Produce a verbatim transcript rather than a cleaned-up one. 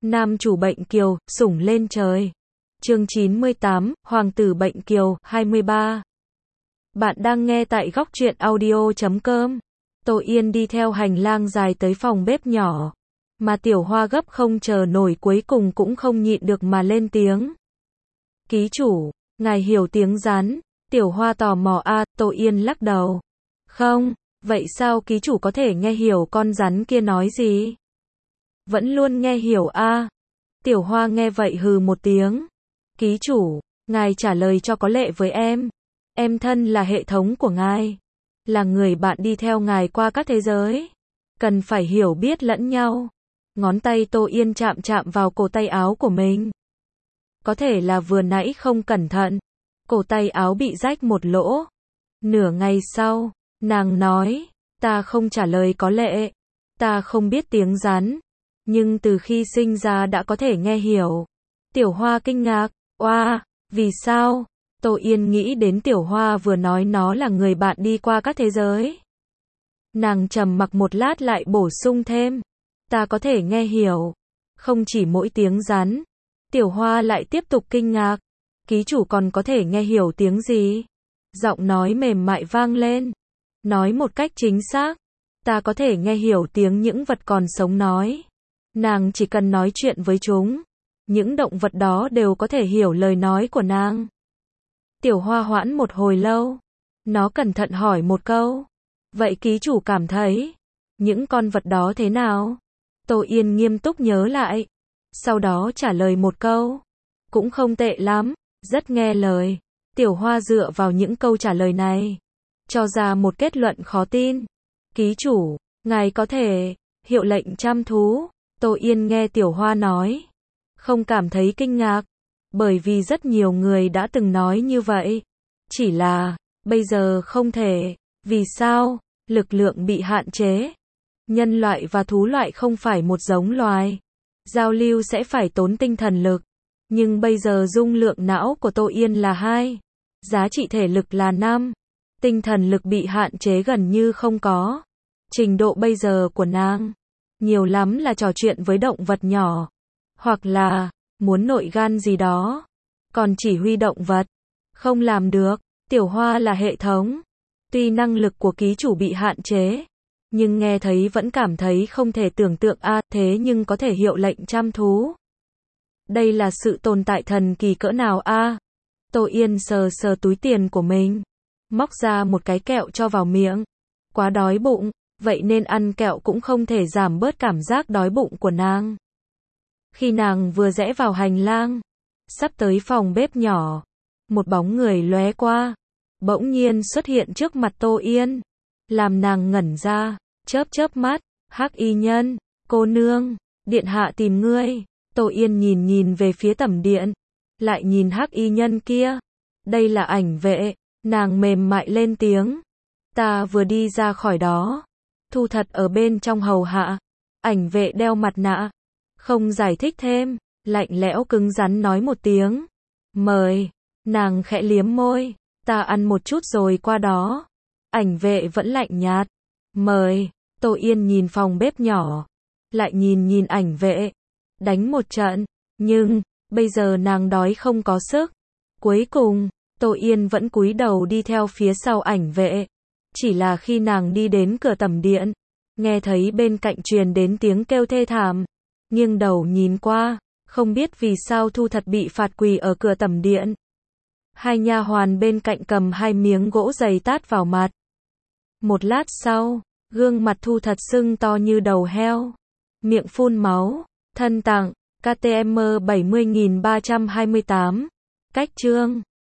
Nam chủ bệnh kiều, sủng lên trời. Chương chín mươi tám, Hoàng tử bệnh kiều, hai mươi ba. Bạn đang nghe tại góc truyện audio chấm com. Tô Yên đi theo hành lang dài tới phòng bếp nhỏ. Mà Tiểu Hoa gấp không chờ nổi, cuối cùng cũng không nhịn được mà lên tiếng. Ký chủ, ngài hiểu tiếng rắn? Tiểu Hoa tò mò. A, Tô Yên lắc đầu. Không, vậy sao ký chủ có thể nghe hiểu con rắn kia nói gì? Vẫn luôn nghe hiểu a. Tiểu Hoa nghe vậy hừ một tiếng. Ký chủ, ngài trả lời cho có lệ với em. Em thân là hệ thống của ngài, là người bạn đi theo ngài qua các thế giới, cần phải hiểu biết lẫn nhau. Ngón tay Tô Yên chạm chạm vào cổ tay áo của mình. Có thể là vừa nãy không cẩn thận, cổ tay áo bị rách một lỗ. Nửa ngày sau, nàng nói, ta không trả lời có lệ, ta không biết tiếng rắn, nhưng từ khi sinh ra đã có thể nghe hiểu. Tiểu Hoa kinh ngạc. Oa, vì sao? Tô Yên nghĩ đến Tiểu Hoa vừa nói nó là người bạn đi qua các thế giới. Nàng trầm mặc một lát lại bổ sung thêm. Ta có thể nghe hiểu, không chỉ mỗi tiếng rắn. Tiểu Hoa lại tiếp tục kinh ngạc. Ký chủ còn có thể nghe hiểu tiếng gì? Giọng nói mềm mại vang lên. Nói một cách chính xác, ta có thể nghe hiểu tiếng những vật còn sống nói. Nàng chỉ cần nói chuyện với chúng, những động vật đó đều có thể hiểu lời nói của nàng. Tiểu Hoa hoãn một hồi lâu. Nó cẩn thận hỏi một câu. Vậy ký chủ cảm thấy những con vật đó thế nào? Tô Yên nghiêm túc nhớ lại, sau đó trả lời một câu. Cũng không tệ lắm, rất nghe lời. Tiểu Hoa dựa vào những câu trả lời này, cho ra một kết luận khó tin. Ký chủ, ngài có thể hiệu lệnh chăm thú. Tô Yên nghe Tiểu Hoa nói, không cảm thấy kinh ngạc, bởi vì rất nhiều người đã từng nói như vậy. Chỉ là, bây giờ không thể. Vì sao? Lực lượng bị hạn chế. Nhân loại và thú loại không phải một giống loài. Giao lưu sẽ phải tốn tinh thần lực. Nhưng bây giờ dung lượng não của Tô Yên là hai. Giá trị thể lực là năm. Tinh thần lực bị hạn chế gần như không có. Trình độ bây giờ của nàng, nhiều lắm là trò chuyện với động vật nhỏ. Hoặc là, muốn nội gan gì đó. Còn chỉ huy động vật, không làm được. Tiểu Hoa là hệ thống. Tuy năng lực của ký chủ bị hạn chế, nhưng nghe thấy vẫn cảm thấy không thể tưởng tượng a. À, thế nhưng có thể hiệu lệnh chăm thú. Đây là sự tồn tại thần kỳ cỡ nào a. À, Tô Yên sờ sờ túi tiền của mình, móc ra một cái kẹo cho vào miệng. Quá đói bụng, vậy nên ăn kẹo cũng không thể giảm bớt cảm giác đói bụng của nàng. Khi nàng vừa rẽ vào hành lang, sắp tới phòng bếp nhỏ, một bóng người lóe qua, bỗng nhiên xuất hiện trước mặt Tô Yên, làm nàng ngẩn ra, chớp chớp mắt. Hắc y nhân, cô nương, điện hạ tìm ngươi. Tô Yên nhìn nhìn về phía tẩm điện, lại nhìn hắc y nhân kia. Đây là Ảnh Vệ. Nàng mềm mại lên tiếng. Ta vừa đi ra khỏi đó, Thu Thật ở bên trong hầu hạ. Ảnh Vệ đeo mặt nạ, không giải thích thêm, lạnh lẽo cứng rắn nói một tiếng. Mời. Nàng khẽ liếm môi. Ta ăn một chút rồi qua đó. Ảnh Vệ vẫn lạnh nhạt. Mời. Tô Yên nhìn phòng bếp nhỏ, lại nhìn nhìn Ảnh Vệ. Đánh một trận, nhưng bây giờ nàng đói không có sức. Cuối cùng, Tô Yên vẫn cúi đầu đi theo phía sau Ảnh Vệ. Chỉ là khi nàng đi đến cửa tẩm điện, nghe thấy bên cạnh truyền đến tiếng kêu thê thảm. Nghiêng đầu nhìn qua, không biết vì sao Thu Thật bị phạt quỳ ở cửa tẩm điện. Hai nha hoàn bên cạnh cầm hai miếng gỗ dày tát vào mặt. Một lát sau, gương mặt Thu Thật sưng to như đầu heo, miệng phun máu. Thân tặng, K T M bảy mươi nghìn ba trăm hai mươi tám. Cách chương